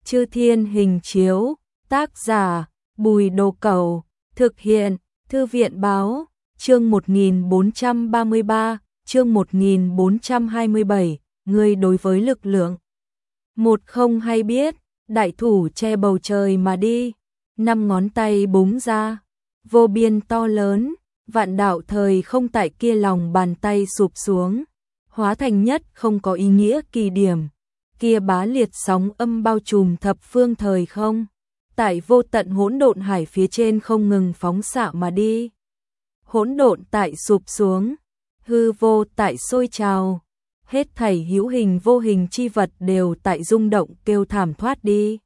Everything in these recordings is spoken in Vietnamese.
Chư Thiên Hình Chiếu, tác giả Bùi Đồ Cẩu, thực hiện Thư viện Báo, chương 1433, chương 1427, người đối với lực lượng. Một không hay biết, đại thủ che bầu trời mà đi, 5 ngón tay búng ra, vô biên to lớn, vạn đạo thời không tại kia lòng bàn tay sụp xuống, hóa thành nhất không có ý nghĩa kỳ điểm, kia bá liệt sóng âm bao trùm thập phương thời không, tại vô tận hỗn độn hải phía trên không ngừng phóng xạ mà đi. Hỗn độn tại sụp xuống, hư vô tại sôi trào, hết thảy hữu hình vô hình chi vật đều tại rung động kêu thảm thoát đi.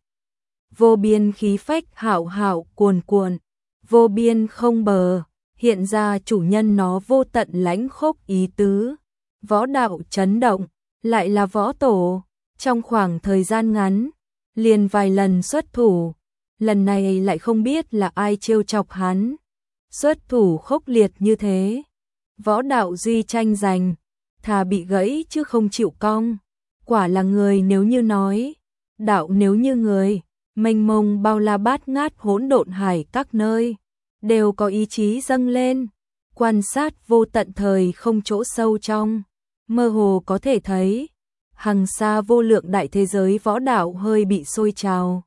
Vô biên khí phách hạo hạo cuồn cuộn, vô biên không bờ, hiện ra chủ nhân nó vô tận lãnh khốc ý tứ. Võ đạo chấn động, lại là võ tổ, trong khoảng thời gian ngắn, liền vài lần xuất thủ, lần này lại không biết là ai trêu chọc hắn. Xuất thủ khốc liệt như thế, võ đạo duy tranh giành, thà bị gãy chứ không chịu cong. Quả là người nếu như nói, đạo nếu như người, mênh mông bao la bát ngát hỗn độn hải các nơi, đều có ý chí dâng lên, quan sát vô tận thời không chỗ sâu trong, mơ hồ có thể thấy, hằng xa vô lượng đại thế giới võ đạo hơi bị sôi trào,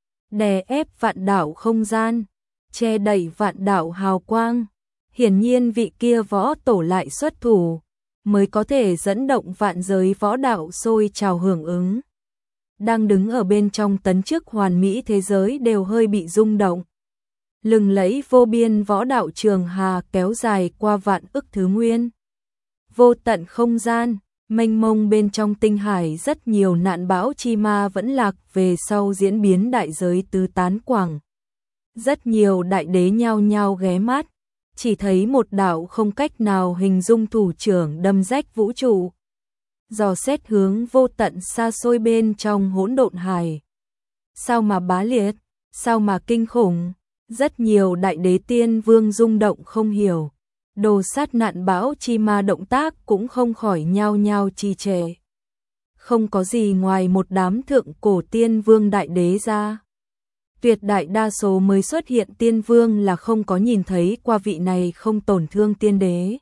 đè ép vạn đạo không gian, che đậy vạn đạo hào quang. Hiển nhiên vị kia võ tổ lại xuất thủ, mới có thể dẫn động vạn giới võ đạo sôi trào hưởng ứng. Đang đứng ở bên trong tấn chức hoàn mỹ thế giới đều hơi bị rung động. Lừng lẫy vô biên võ đạo trường hà kéo dài qua vạn ức thứ nguyên. Vô tận không gian, mênh mông bên trong tinh hải rất nhiều nạn bão chi ma vẫn lạc về sau diễn biến đại giới tứ tán quảng. Rất nhiều đại đế nhao nhao ghé mắt, chỉ thấy một đạo không cách nào hình dung thủ trưởng đâm rách vũ trụ. Dò xét hướng vô tận xa xôi bên trong hỗn độn hải. Sao mà bá liệt, sao mà kinh khủng, rất nhiều đại đế tiên vương rung động không hiểu. Đồ sát nạn bão chi ma động tác cũng không khỏi nhao nhao trì trệ. Không có gì ngoài một đám thượng cổ tiên vương đại đế ra. Tuyệt đại đa số mới xuất hiện tiên vương là không có nhìn thấy qua vị này không tổn thương tiên đế.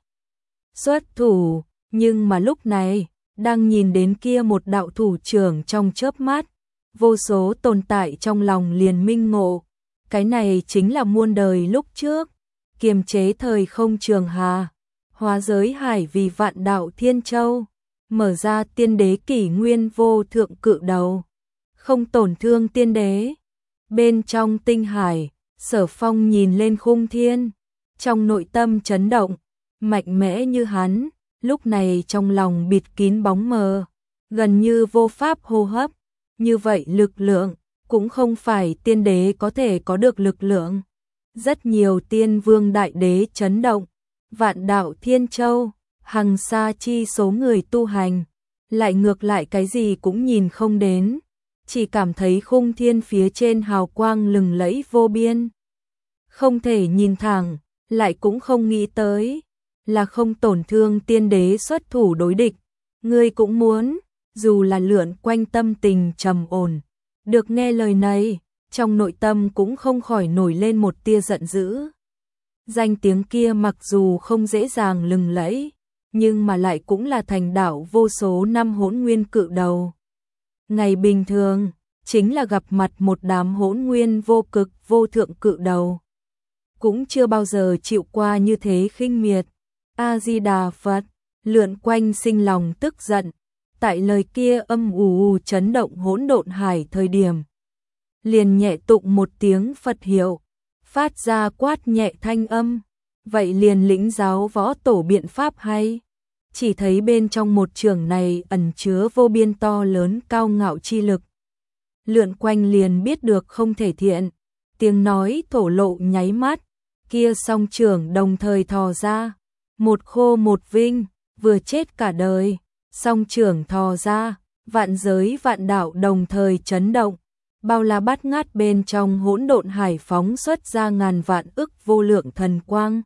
Xuất thủ, nhưng mà lúc này, đang nhìn đến kia một đạo thủ trưởng trong chớp mắt, vô số tồn tại trong lòng liền minh ngộ. Cái này chính là muôn đời lúc trước, kiềm chế thời không trường hà, hóa giới hải vì vạn đạo thiên châu, mở ra tiên đế kỷ nguyên vô thượng cự đầu, không tổn thương tiên đế. Bên trong tinh hải, Sở Phong nhìn lên khung thiên, trong nội tâm chấn động, mạnh mẽ như hắn, lúc này trong lòng bịt kín bóng mờ, gần như vô pháp hô hấp, như vậy lực lượng, cũng không phải tiên đế có thể có được lực lượng. Rất nhiều tiên vương đại đế chấn động, vạn đạo thiên châu, hằng xa chi số người tu hành, lại ngược lại cái gì cũng nhìn không đến. Chỉ cảm thấy khung thiên phía trên hào quang lừng lẫy vô biên. Không thể nhìn thẳng, lại cũng không nghĩ tới, là không tổn thương tiên đế xuất thủ đối địch. Ngươi cũng muốn, dù là lượn quanh tâm tình trầm ổn. Được nghe lời này, trong nội tâm cũng không khỏi nổi lên một tia giận dữ. Danh tiếng kia mặc dù không dễ dàng lừng lẫy, nhưng mà lại cũng là thành đạo vô số năm hỗn nguyên cự đầu. Ngày bình thường, chính là gặp mặt một đám hỗn nguyên vô cực vô thượng cự đầu. Cũng chưa bao giờ chịu qua như thế khinh miệt. A-di-đà Phật, lượn quanh sinh lòng tức giận. Tại lời kia âm ù chấn động hỗn độn hải thời điểm. Liền nhẹ tụng một tiếng Phật hiệu, phát ra quát nhẹ thanh âm. Vậy liền lĩnh giáo võ tổ biện pháp hay. Chỉ thấy bên trong một trường này ẩn chứa vô biên to lớn cao ngạo chi lực. Lượn quanh liền biết được không thể thiện, tiếng nói thổ lộ nháy mắt, kia song trường đồng thời thò ra, một khô một vinh, vừa chết cả đời, song trường thò ra, vạn giới vạn đạo đồng thời chấn động, bao la bát ngát bên trong hỗn độn hải phóng xuất ra ngàn vạn ức vô lượng thần quang.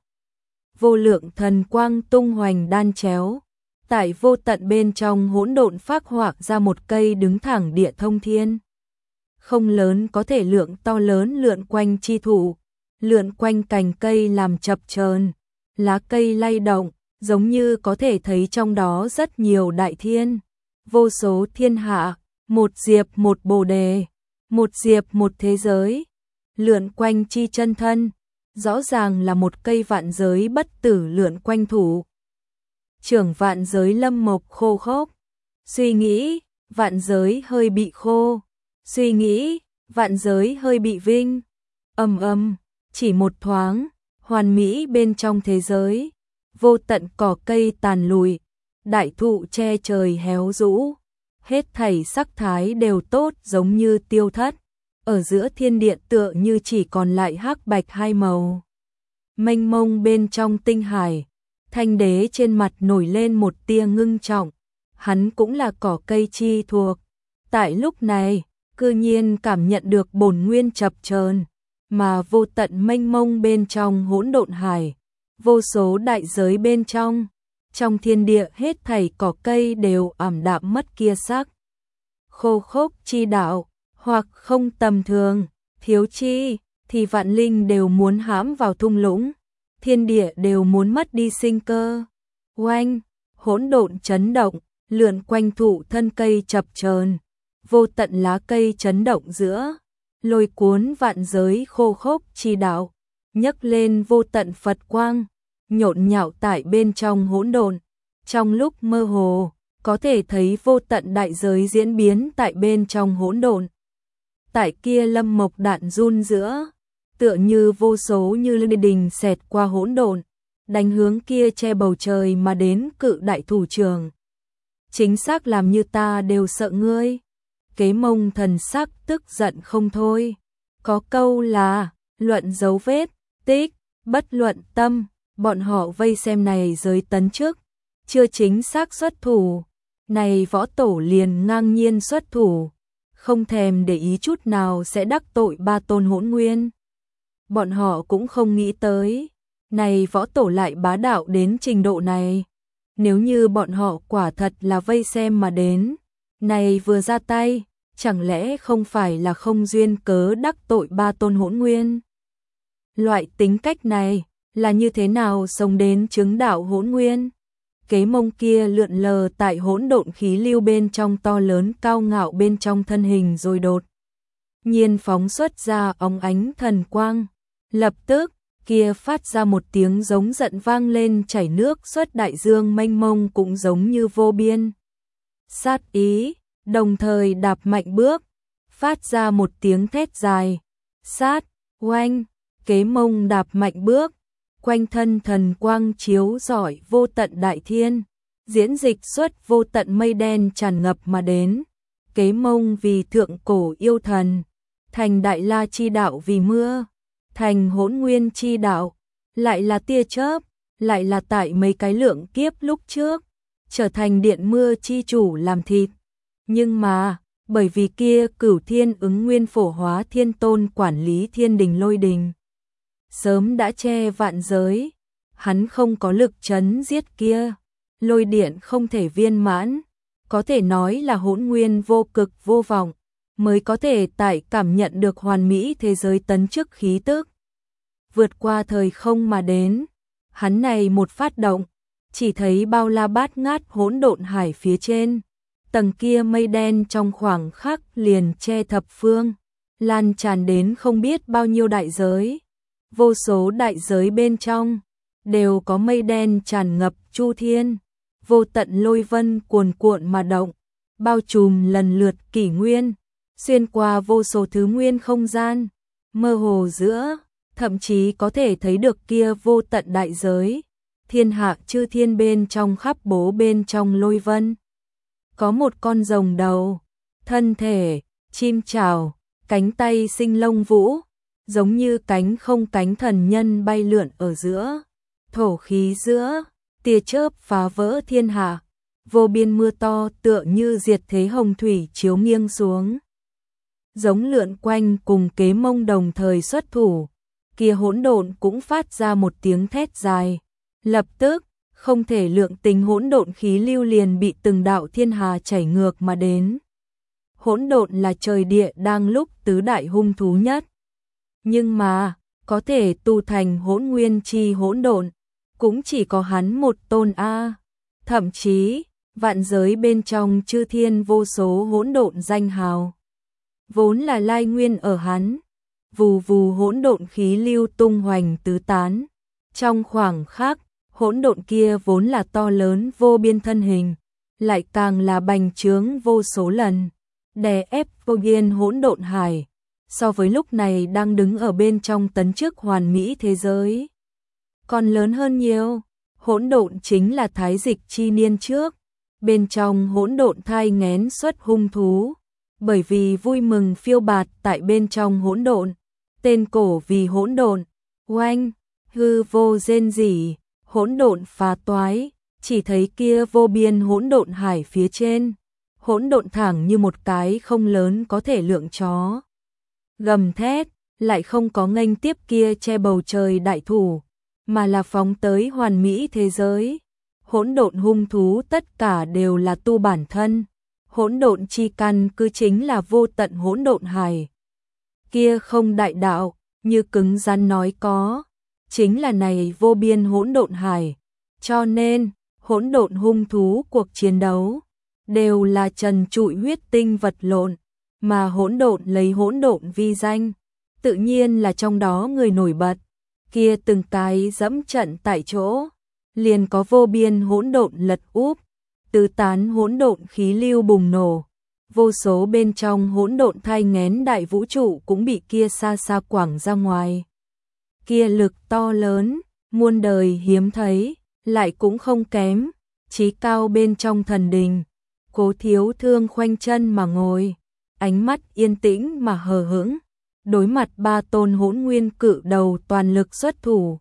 Vô lượng thần quang tung hoành đan chéo, tại vô tận bên trong hỗn độn phác họa ra một cây đứng thẳng địa thông thiên. không lớn có thể lượng to lớn lượn quanh chi thụ, lượn quanh cành cây làm chập chờn, lá cây lay động, giống như có thể thấy trong đó rất nhiều đại thiên, vô số thiên hạ, một diệp một bồ đề, một diệp một thế giới, lượn quanh chi chân thân, rõ ràng là một cây vạn giới bất tử lượn quanh thủ. Trưởng vạn giới Lâm Mộc khô khốc, suy nghĩ, vạn giới hơi bị khô, suy nghĩ, vạn giới hơi bị vinh, chỉ một thoáng, hoàn mỹ bên trong thế giới, vô tận cỏ cây tàn lùi, đại thụ che trời héo rũ, hết thảy sắc thái đều tốt giống như tiêu thất, ở giữa thiên địa tựa như chỉ còn lại hắc bạch hai màu. Mênh mông bên trong tinh hải, Thanh Đế trên mặt nổi lên một tia ngưng trọng, hắn cũng là cỏ cây chi thuộc, tại lúc này, cư nhiên cảm nhận được bổn nguyên chập chờn, mà vô tận mênh mông bên trong hỗn độn hải, vô số đại giới bên trong thiên địa hết thảy cỏ cây đều ảm đạm mất kia sắc. Khô khốc chi đạo, hoặc không tầm thường, thiếu chi, thì vạn linh đều muốn hãm vào thung lũng, thiên địa đều muốn mất đi sinh cơ. Oanh, hỗn độn chấn động, lượn quanh thụ thân cây chập chờn, vô tận lá cây chấn động giữa, lôi cuốn vạn giới khô khốc chi đạo, nhấc lên vô tận Phật quang, nhộn nhạo tại bên trong hỗn độn. Trong lúc mơ hồ, có thể thấy vô tận đại giới diễn biến tại bên trong hỗn độn. Tại kia Lâm Mộc đạn run giữa, tựa như vô số như lôi đình xẹt qua hỗn độn, đánh hướng kia che bầu trời mà đến cự đại thủ trưởng. Chính xác làm như ta đều sợ ngươi. Kế Mông thần sắc tức giận không thôi. Có câu là, luận dấu vết, tích, bất luận tâm, bọn họ vây xem này giới tấn trước, chưa chính xác xuất thủ. Này võ tổ liền ngang nhiên xuất thủ, không thèm để ý chút nào sẽ đắc tội ba tôn hỗn nguyên. Bọn họ cũng không nghĩ tới, này võ tổ lại bá đạo đến trình độ này. Nếu như bọn họ quả thật là vây xem mà đến, này vừa ra tay, chẳng lẽ không phải là không duyên cớ đắc tội ba tôn hỗn nguyên? Loại tính cách này là như thế nào sống đến chứng đạo hỗn nguyên? Kế Mông kia lượn lờ tại hỗn độn khí lưu bên trong to lớn cao ngạo bên trong thân hình rồi đột nhiên phóng xuất ra óng ánh thần quang. Lập tức, kia phát ra một tiếng giống giận vang lên, chảy nước xuất đại dương mênh mông cũng giống như vô biên. Sát ý, đồng thời đạp mạnh bước, phát ra một tiếng thét dài. Sát, oanh, Kế Mông đạp mạnh bước, quanh thân thần quang chiếu rọi vô tận đại thiên, diễn dịch xuất vô tận mây đen tràn ngập mà đến. Kế Mông vì thượng cổ yêu thần, thành đại la chi đạo vì mưa, thành hỗn nguyên chi đạo, lại là tia chớp, lại là tại mấy cái lượng kiếp lúc trước, trở thành điện mưa chi chủ làm thịt. Nhưng mà, bởi vì kia Cửu Thiên Ứng Nguyên Phổ Hóa Thiên Tôn quản lý thiên đình lôi đình, sớm đã che vạn giới, hắn không có lực chấn giết kia, lôi điện không thể viên mãn, có thể nói là hỗn nguyên vô cực vô vọng, mới có thể tại cảm nhận được hoàn mỹ thế giới tấn chức khí tức. Vượt qua thời không mà đến, hắn này một phát động, chỉ thấy bao la bát ngát hỗn độn hải phía trên, tầng kia mây đen trong khoảng khắc liền che thập phương, lan tràn đến không biết bao nhiêu đại giới. Vô số đại giới bên trong đều có mây đen tràn ngập chu thiên, vô tận lôi vân cuồn cuộn mà động, bao trùm lần lượt kỷ nguyên, xuyên qua vô số thứ nguyên không gian, mơ hồ giữa, thậm chí có thể thấy được kia vô tận đại giới, thiên hạ chư thiên bên trong khắp bố bên trong lôi vân. Có một con rồng đầu, thân thể, chim chảo, cánh tay sinh lông vũ, giống như cánh không cánh thần nhân bay lượn ở giữa, thổ khí giữa, tia chớp phá vỡ thiên hạ, vô biên mưa to tựa như diệt thế hồng thủy chiếu nghiêng xuống. Giống lượn quanh cùng Kế Mông đồng thời xuất thủ, kia hỗn độn cũng phát ra một tiếng thét dài. Lập tức, không thể lượng tính hỗn độn khí lưu liền bị từng đạo thiên hà chảy ngược mà đến. hỗn độn là trời địa đang lúc tứ đại hung thú nhất. Nhưng mà, có thể tu thành hỗn nguyên chi hỗn độn, cũng chỉ có hắn một tôn a. Thậm chí, vạn giới bên trong chư thiên vô số hỗn độn danh hào, vốn là lai nguyên ở hắn. Vù vù hỗn độn khí lưu tung hoành tứ tán. Trong khoảng khắc, hỗn độn kia vốn là to lớn vô biên thân hình, lại càng là bành trướng vô số lần, đè ép vô biên hỗn độn hải, so với lúc này đang đứng ở bên trong tấn chức hoàn mỹ thế giới còn lớn hơn nhiều. Hỗn độn chính là thái dịch chi niên trước, bên trong hỗn độn thai nghén xuất hung thú, bởi vì vui mừng phiêu bạt tại bên trong hỗn độn, tên cổ vì hỗn độn. Oanh, hư vô rên rỉ, hỗn độn phá toái, chỉ thấy kia vô biên hỗn độn hải phía trên, hỗn độn thẳng như một cái không lớn có thể lượng chó. Gầm thét, lại không có nghênh tiếp kia che bầu trời đại thủ, mà là phóng tới hoàn mỹ thế giới. Hỗn độn hung thú tất cả đều là tu bản thân, hỗn độn chi căn cứ chính là vô tận hỗn độn hải. Kia không đại đạo, như cứng rắn nói có, chính là này vô biên hỗn độn hải. Cho nên, hỗn độn hung thú cuộc chiến đấu đều là trần trụi huyết tinh vật lộn, mà hỗn độn lấy hỗn độn vi danh, tự nhiên là trong đó người nổi bật. Kia từng cái dẫm trận tại chỗ, liền có vô biên hỗn độn lật úp, tứ tán hỗn độn khí lưu bùng nổ, vô số bên trong hỗn độn thai nghén đại vũ trụ cũng bị kia xa xa quẳng ra ngoài. Kia lực to lớn, muôn đời hiếm thấy, lại cũng không kém, chí cao bên trong thần đình. Cố Thiếu Thương khoanh chân mà ngồi, ánh mắt yên tĩnh mà hờ hững, đối mặt ba tôn hỗn nguyên cự đầu toàn lực xuất thủ,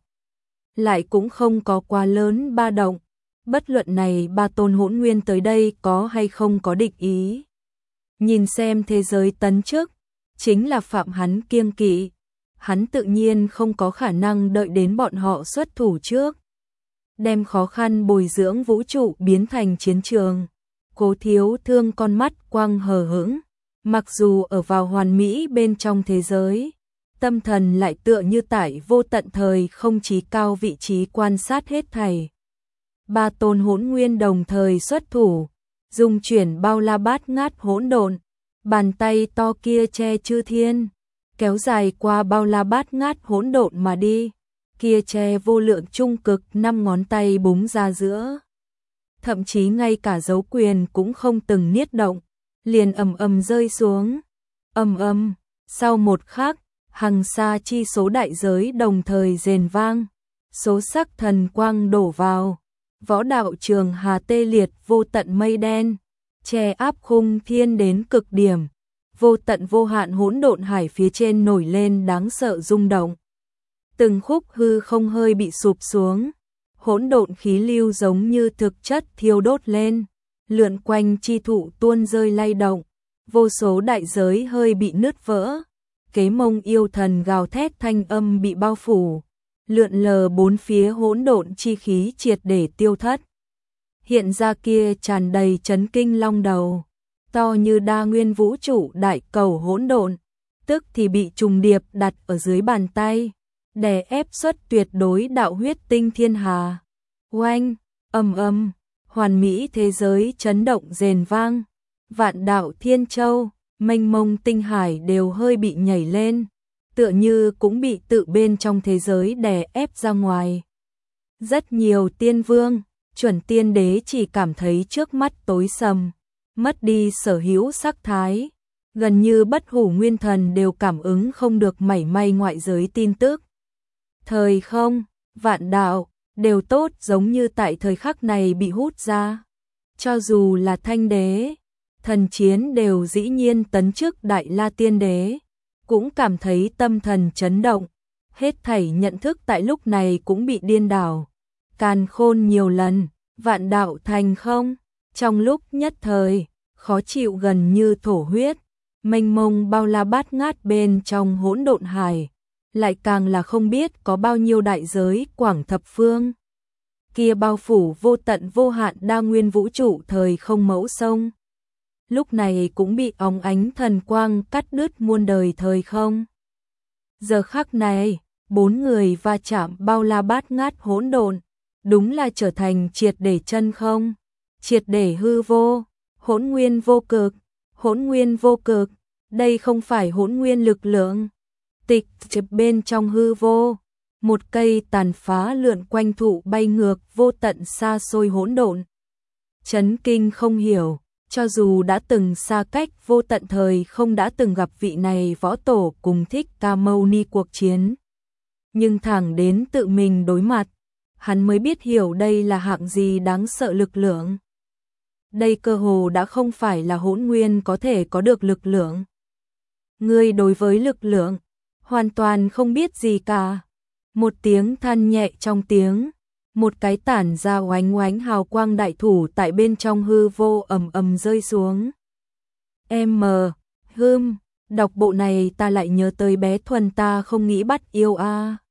lại cũng không có quá lớn ba động. Bất luận này ba tôn hỗn nguyên tới đây có hay không có địch ý, nhìn xem thế giới tấn chức, chính là phạm hắn kiêng kỵ. Hắn tự nhiên không có khả năng đợi đến bọn họ xuất thủ trước, đem khó khăn bồi dưỡng vũ trụ biến thành chiến trường. Cố Thiếu Thương con mắt quang hờ hững, mặc dù ở vào hoàn mỹ bên trong thế giới, tâm thần lại tựa như tại vô tận thời không chí cao vị trí quan sát hết thảy. Ba tôn hỗn nguyên đồng thời xuất thủ, dùng chuyển bao la bát ngát hỗn độn, bàn tay to kia che chư thiên, kéo dài qua bao la bát ngát hỗn độn mà đi, kia che vô lượng trung cực 5 ngón tay búng ra giữa. Thậm chí ngay cả dấu quyền cũng không từng niết động, liền ầm ầm rơi xuống. Ầm ầm, sau một khắc, hằng sa chi số đại giới đồng thời rền vang, số sắc thần quang đổ vào, võ đạo trường hà tê liệt vô tận mây đen, che áp khung thiên đến cực điểm, vô tận vô hạn hỗn độn hải phía trên nổi lên đáng sợ rung động. Từng khúc hư không hơi bị sụp xuống, hỗn độn khí lưu giống như thực chất thiêu đốt lên, lượn quanh chi thụ tuôn rơi lay động, vô số đại giới hơi bị nứt vỡ, kế mông yêu thần gào thét thanh âm bị bao phủ, lượn lờ bốn phía hỗn độn chi khí triệt để tiêu thất. Hiện ra kia tràn đầy chấn kinh long đầu, to như đa nguyên vũ trụ đại cầu hỗn độn, tức thì bị trùng điệp đặt ở dưới bàn tay, đè ép xuất tuyệt đối đạo huyết tinh thiên hà. Oanh, ầm ầm, hoàn mỹ thế giới chấn động rền vang, vạn đạo thiên châu, mênh mông tinh hải đều hơi bị nhảy lên, tựa như cũng bị tự bên trong thế giới đè ép ra ngoài. Rất nhiều tiên vương, chuẩn tiên đế chỉ cảm thấy trước mắt tối sầm, mất đi sở hữu sắc thái, gần như bất hủ nguyên thần đều cảm ứng không được mảy may ngoại giới tin tức. Thời không, vạn đạo, đều tốt giống như tại thời khắc này bị hút ra. Cho dù là thanh đế, thần chiến đều dĩ nhiên tấn chức đại la tiên đế, cũng cảm thấy tâm thần chấn động, hết thảy nhận thức tại lúc này cũng bị điên đảo. Càn khôn nhiều lần, vạn đạo thành không, trong lúc nhất thời, khó chịu gần như thổ huyết, mênh mông bao la bát ngát bên trong hỗn độn hải, lại càng là không biết có bao nhiêu đại giới quảng thập phương. Kia bao phủ vô tận vô hạn đa nguyên vũ trụ thời không mẫu sông. lúc này cũng bị óng ánh thần quang cắt đứt muôn đời thời không. Giờ khắc này, bốn người va chạm bao la bát ngát hỗn độn, đúng là trở thành triệt để chân không, triệt để hư vô, hỗn nguyên vô cực, hỗn nguyên vô cực, đây không phải hỗn nguyên lực lượng. Tịch chập bên trong hư vô, một cây tàn phá lượn quanh thụ bay ngược vô tận xa xôi hỗn độn. Chấn kinh không hiểu, cho dù đã từng xa cách vô tận thời không đã từng gặp vị này võ tổ cùng Thích Ca Mâu Ni cuộc chiến. Nhưng thẳng đến tự mình đối mặt, hắn mới biết hiểu đây là hạng gì đáng sợ lực lượng. Đây cơ hồ đã không phải là hỗn nguyên có thể có được lực lượng. Ngươi đối với lực lượng, hoàn toàn không biết gì cả. Một tiếng than nhẹ trong tiếng, một cái tản ra oánh oánh hào quang đại thủ tại bên trong hư vô ầm ầm rơi xuống. Đọc bộ này ta lại nhớ tới bé Thuần ta không nghĩ bắt yêu a.